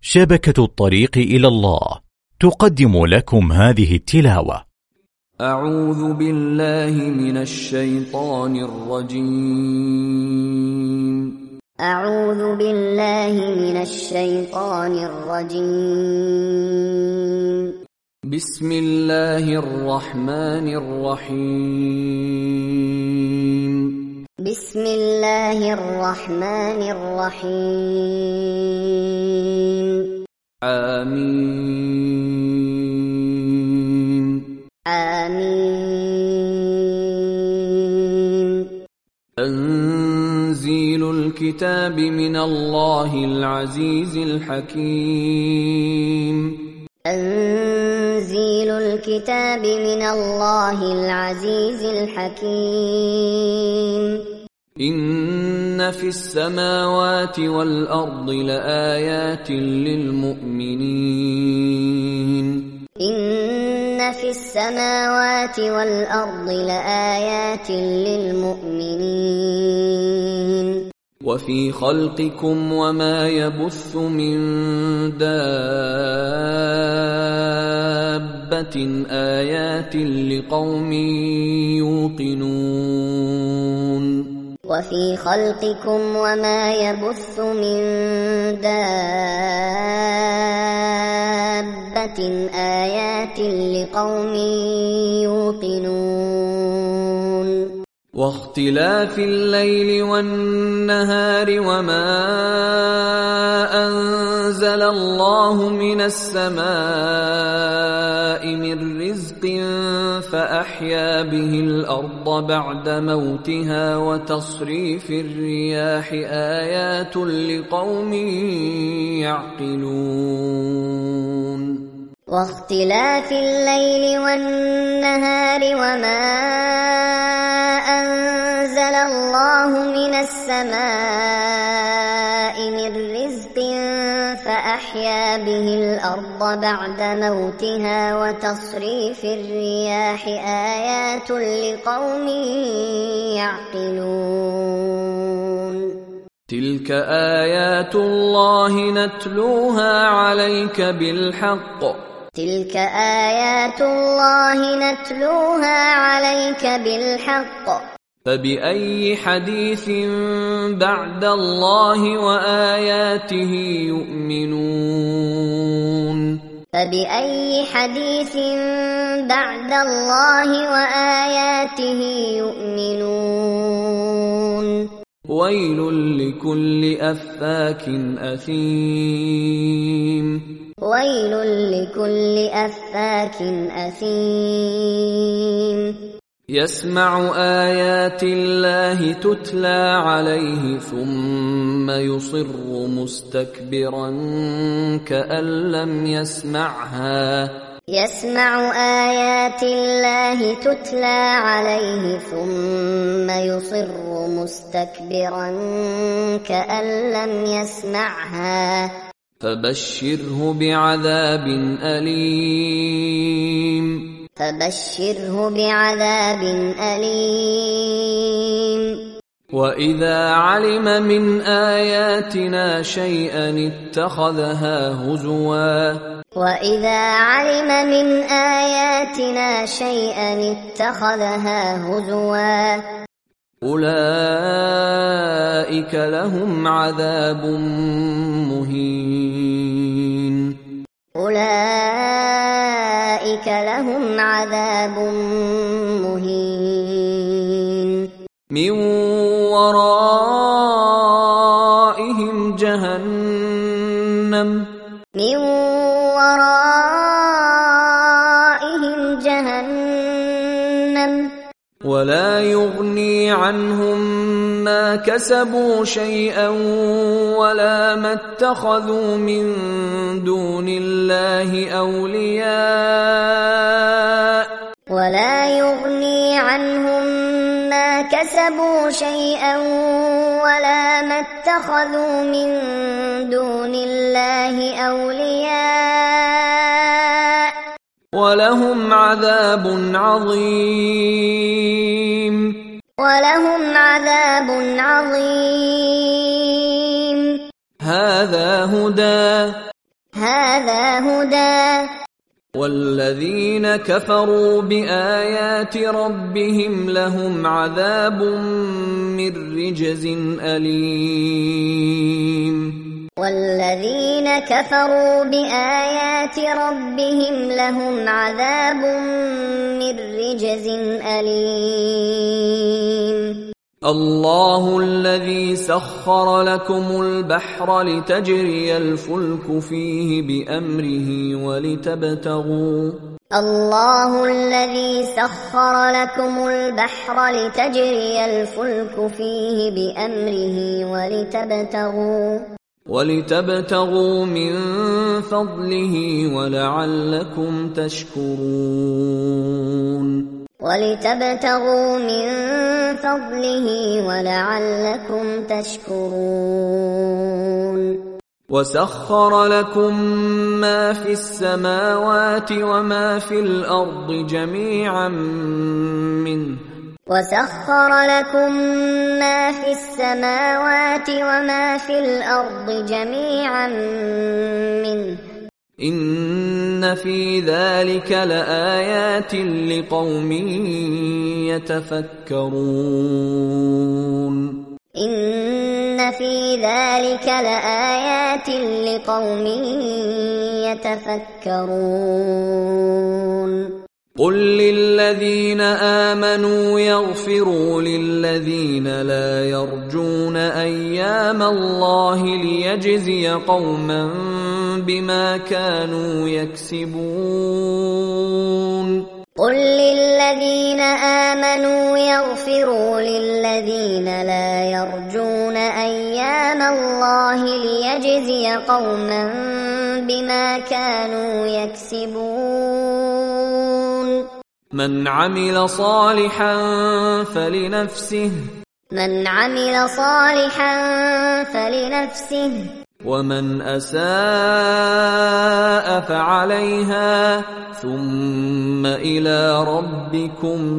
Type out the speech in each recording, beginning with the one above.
شبكة الطريق إلى الله تقدم لكم هذه التلاوة. أعوذ بالله من الشيطان الرجيم. أعوذ بالله من الشيطان الرجيم. بسم الله الرحمن الرحيم. بسم الله الرحمن الرحيم. آمين. آمين. تنزيل الكتاب من الله العزيز الحكيم. تنزيل الكتاب من الله العزيز الحكيم. إن في السماوات والأرض لآيات للمؤمنين. إن في السماوات والأرض لآيات للمؤمنين. وفي خلقكم وما يبث من دابة آيات لقوم يوقنون. وفي خلقكم وما يبث من دابة آيات لقوم يوقنون. واختلاف الليل والنهار وما أنزل الله من السماء من رزق فأحيا به الأرض بعد موتها وتصريف الرياح آيات لقوم يعقلون. واختلاف الليل والنهار وما أنزل الله من السماء من رزق فأحيا به الأرض بعد موتها وتصريف الرياح آيات لقوم يعقلون. تلك آيات الله نتلوها عليك بالحق. تلك آيات الله نتلوها عليك بالحق. فبأي حديث بعد الله وآياته يؤمنون. فبأي حديث بعد الله وآياته يؤمنون. ويل لكل أفاك أثيم. ويل لكل أفاك أثيم. يسمع آيات الله تتلى عليه ثم يصر مستكبرا كأن لم يسمعها. يسمع آيات الله تتلى عليه ثم يصر مستكبرا كأن لم يسمعها. فبشره بعذاب أليم. فبشره بعذاب أليم. وإذا علم من آياتنا شيئا اتخذها هزوا. وإذا علم من آياتنا شيئا اتخذها هزوا. أولئك لهم عذاب مهين. أولئك لهم عذاب مهين. من ورائهم جهنم. من ورائهم جهنم. ولا يغني عنهم ما كسبوا شيئا ولا ما اتخذوا من دون الله أولياء. ولا يغني عنهم ما كسبوا شيئا ولا ما اتخذوا من دون الله أولياء. ولهم عذاب عظيم. ولهم عذاب عظيم. هذا هدى هذا هدى والذين كفروا بآيات ربهم لهم عذاب من رجز أليم والذين كفروا بآيات ربهم لهم عذاب من رجز أليم الله الذي سخر لكم البحر لتجري الفلك فيه بأمره الله الذي سخر لكم البحر لتجري الفلك فيه بأمره ولتبتغوا من فضله ولعلكم تشكرون وسخر لكم ما في السماوات وما في الأرض جميعا منه إن في ذلك لآيات لقوم يتفكرون قل للذين آمنوا يغفروا للذين لا يرجون أيام الله ليجزي قوما بما كانوا يكسبون قل للذين آمنوا يغفروا للذين لا يرجون أيام الله ليجزي قوما بما كانوا يكسبون من عمل صالحا فلنفسه ومن أساء فعليها ثم إلى ربكم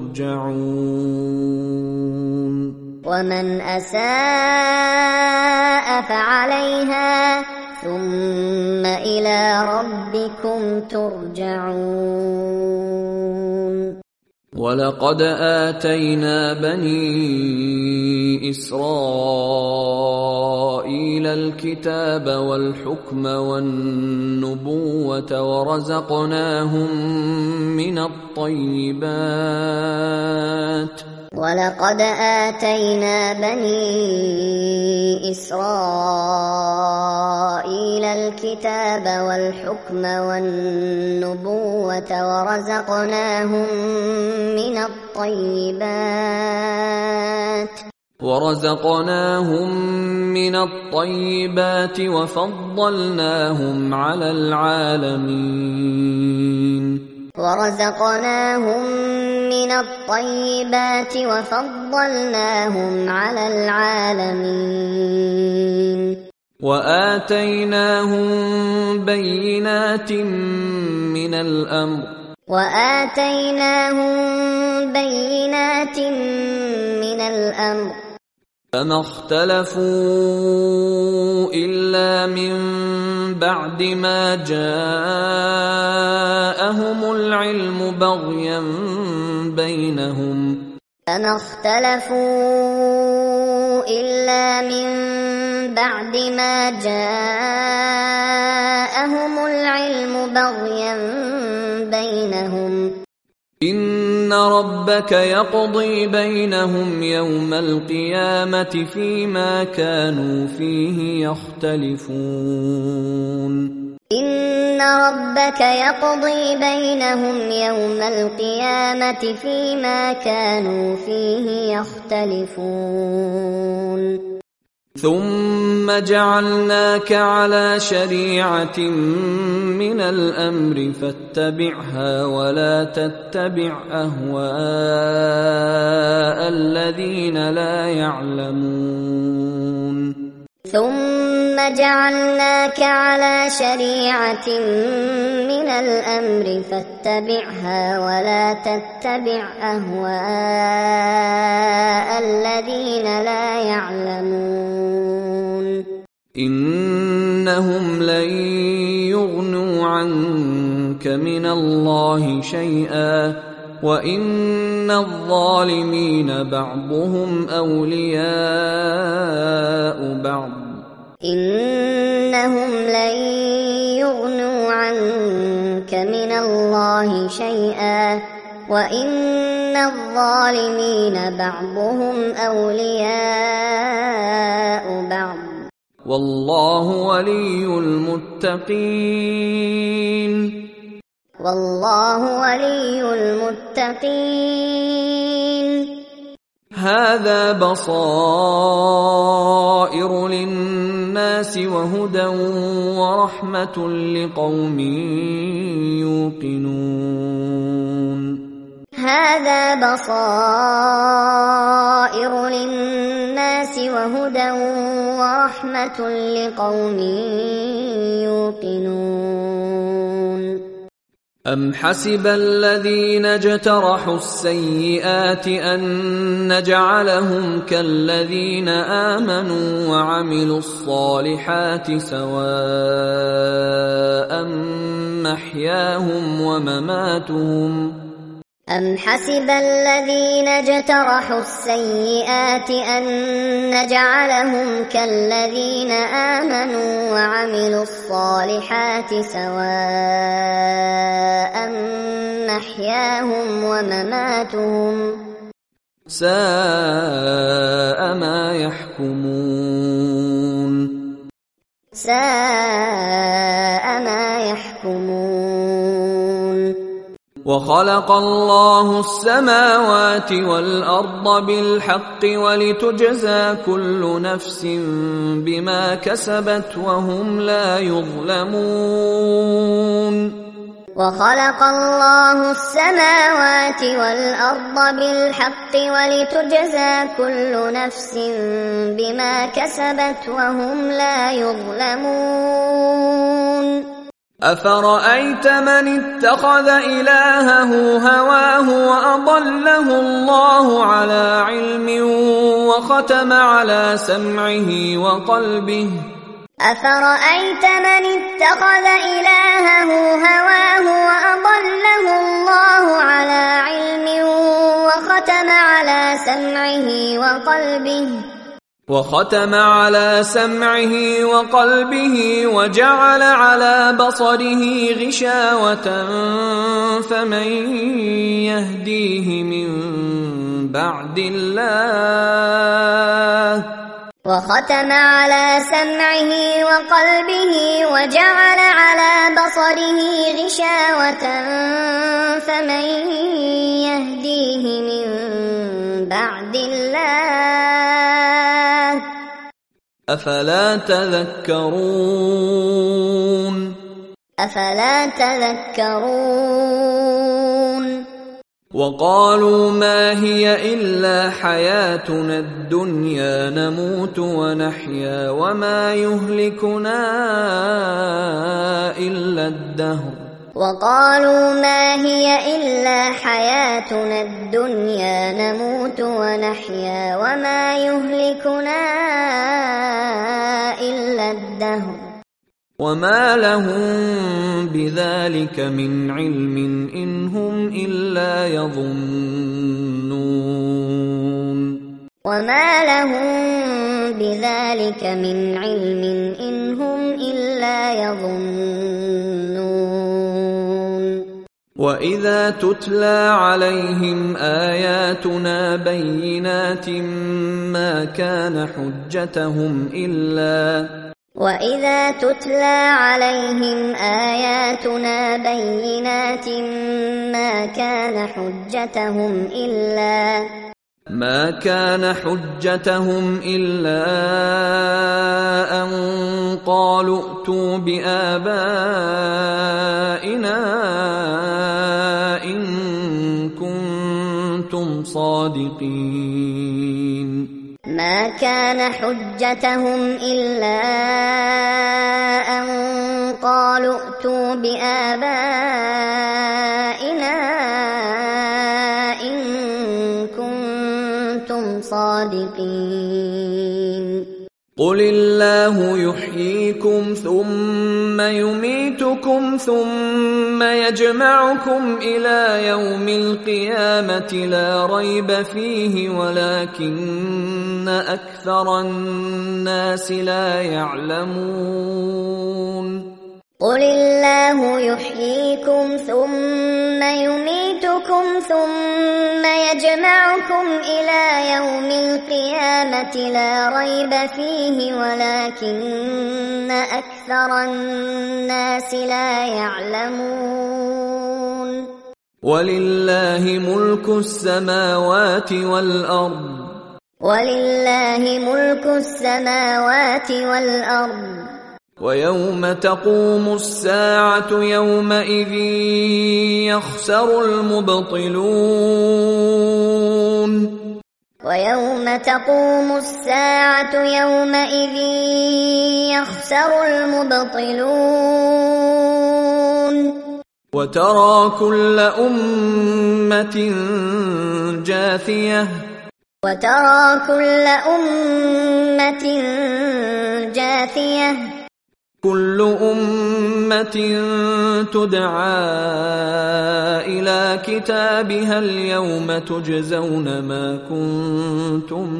ترجعون ولقد آتينا بني إسرائيل الكتاب والحكم والنبوة ورزقناهم من الطيبات وفضلناهم على العالمين وآتيناهم بينات من الأمر فما اختلفوا إلا من بعد ما جاءهم العلم بغيا بينهم إن ربك يقضي بينهم يوم القيامة فيما كانوا فيه يختلفون ثم جعلناك على شريعة من الأمر فاتبعها ولا تتبع أهواء الذين لا يعلمون إنهم لن يغنوا عنك من الله شيئا وإن الظالمين بعضهم أولياء بعض إنهم لن يغنوا عنك من الله شيئا وإن الظالمين بعضهم أولياء بعض والله ولي المتقين والله ولي المتقين هذا بصائر للناس وهدى ورحمة لقوم يوقنون هذا بصائر للناس وهدى ورحمة لقوم يوقنون أم حسب الذين اجترحوا السيئات أن نجعلهم كالذين آمنوا وعملوا الصالحات سواء محياهم ومماتهم أم حسب الذين اجترحوا السيئات أن نجعلهم كالذين آمنوا وعملوا الصالحات سواء محياهم ومماتهم ساء ما يحكمون ساء ما يحكمون وخلق الله السماوات والأرض بالحق ولتجزى كل نفس بما كسبت وهم لا يظلمون وخلق الله السماوات والأرض بالحق ولتجزى كل نفس بما كسبت وهم لا يظلمون أفرأيت من اتخذ إلهه هواه وأضله الله على علم وختم على سمعه وقلبه أفرأيت من اتخذ إلهه هواه وأضله الله على علم وختم على سمعه وقلبه وجعل على بصره غشاوة فمن يهديه من بعد الله وختم على سمعه وقلبه وجعل على بصره غشاوة فمن يهديه من بعد الله أفلا تذكرون وقالوا ما هي إلا حياتنا الدنيا نموت ونحيا وما يهلكنا إلا الدهر وقالوا ما هي إلا حياتنا الدنيا نموت ونحيا وما يهلكنا إلا الدهر وما لهم بذلك من علم إن هم إلا يظنون وما لهم بذلك من علم إن هم إلا يظنون وإذا تتلى عليهم آياتنا بينات ما كان حجتهم إلا وإذا تتلى عليهم آياتنا بينات ما كان حجتهم إلا أن قالوا ائتوا بآبائنا إن كنتم صادقين ما كان حجتهم إلا أن قالوا ائتوا بآبائنا إن كنتم صادقين قل الله يحييكم ثم يميتكم ثم يجمعكم إلى يوم القيامة لا ريب فيه ولكن أكثر الناس لا يعلمون قل الله يحييكم ثم يميتكم ثم يجمعكم إلى يوم القيامة لا ريب فيه ولكن أكثر الناس لا يعلمون ولله ملك السماوات والأرض ويوم تقوم الساعة يومئذ يخسر المبطلون وترى كل أمة جاثية كل أمة تدعى إلى كتابها اليوم تجزون ما كنتم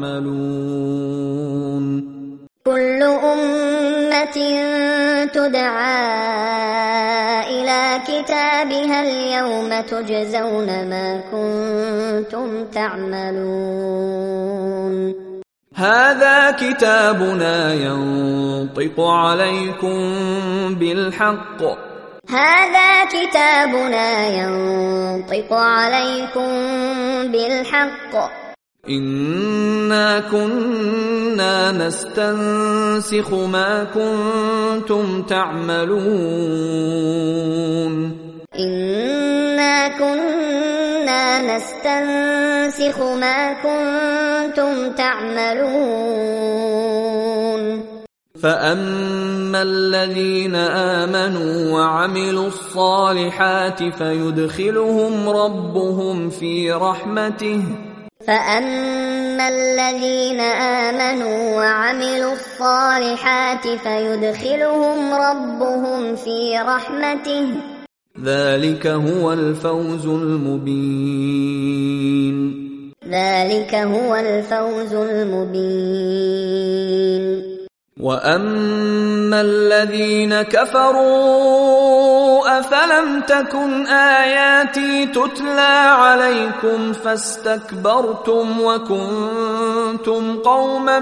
تعملون كل أمة تدعى إلى كتابها اليوم تجزون ما كنتم تعملون هذا كتابنا ينطق عليكم بالحق إنا كنا نستنسخ ما كنتم تعملون فأما الذين آمنوا وعملوا الصالحات فيدخلهم ربهم في رحمته ذلك هو الفوز المبين وأما الذين كفروا أفلم تكن آياتي تتلى عليكم فاستكبرتم وكنتم قوما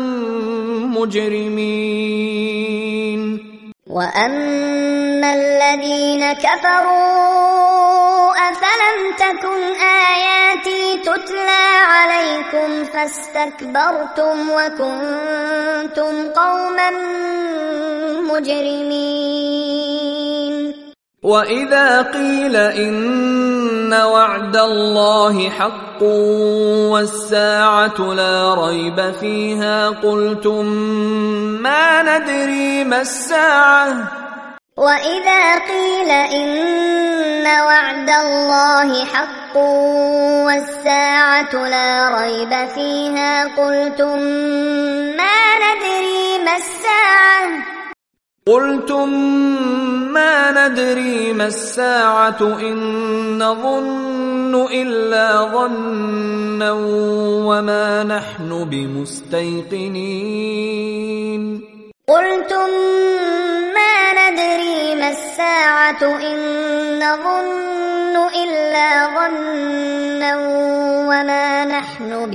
مجرمين وأما الذين كفروا أفلم تكن آياتي تتلى عليكم فاستكبرتم وكنتم قوما مجرمين وإذا قيل إن وعد الله حق والساعة لا ريب فيها قلتم ما ندري ما الساعة وإذا قيل إن وعد الله حق والساعة لا ريب فيها قلتم ما ندري ما الساعة إن نظن إلا ظنا وما نحن بمستيقنين قلتم ما ندري ما الساعة إن نظن إلا ظنا وما نحن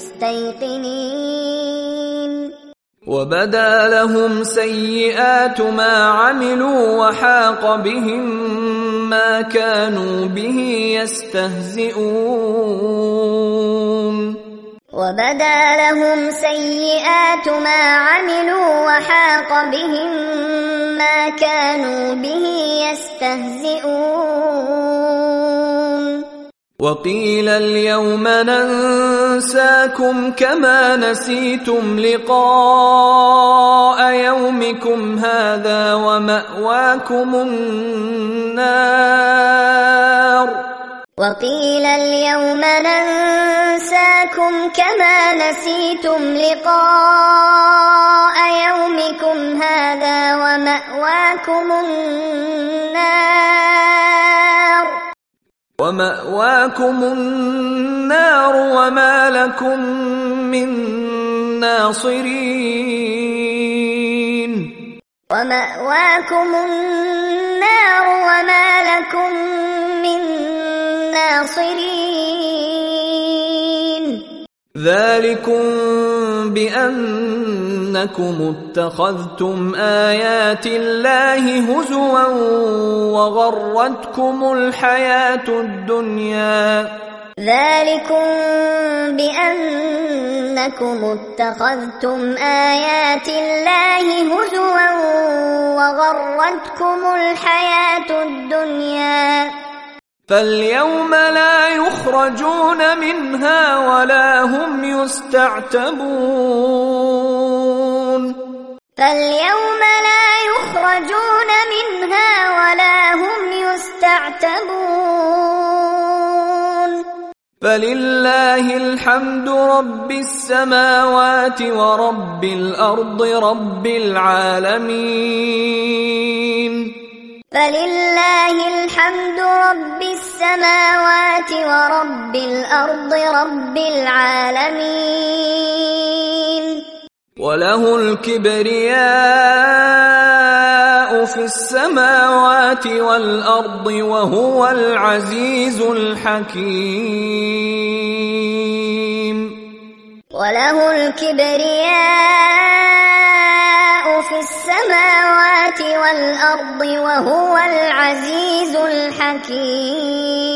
بمستيقنين وبدا لهم سيئات ما عملوا وحاق بهم ما كانوا به يستهزئون وقيل اليوم ننساكم كما نسيتم لقاء يومكم هذا ومأواكم النار وقيل اليوم ننساكم كما نسيتم لقاء يومكم هذا ومأواكم النار وما لكم من ناصرين. ومأواكم النار وما لكم من ناصرين. ذلكم بأنكم اتخذتم آيات الله هزوا وغرتكم الحياة الدنيا. ذلكم بأنكم اتخذتم آيات الله هزوا وغرتكم الحياة الدنيا. فاليوم لا يخرجون منها ولا هم يستعتبون. فاليوم لا يخرجون منها ولا هم يستعتبون. فلله الحمد رب السماوات ورب الأرض رب العالمين. فلله الحمد رب السماوات ورب الأرض رب العالمين. وله الكبرياء في السماوات والأرض وهو العزيز الحكيم. وله الكبرياء في السماوات والأرض وهو العزيز الحكيم.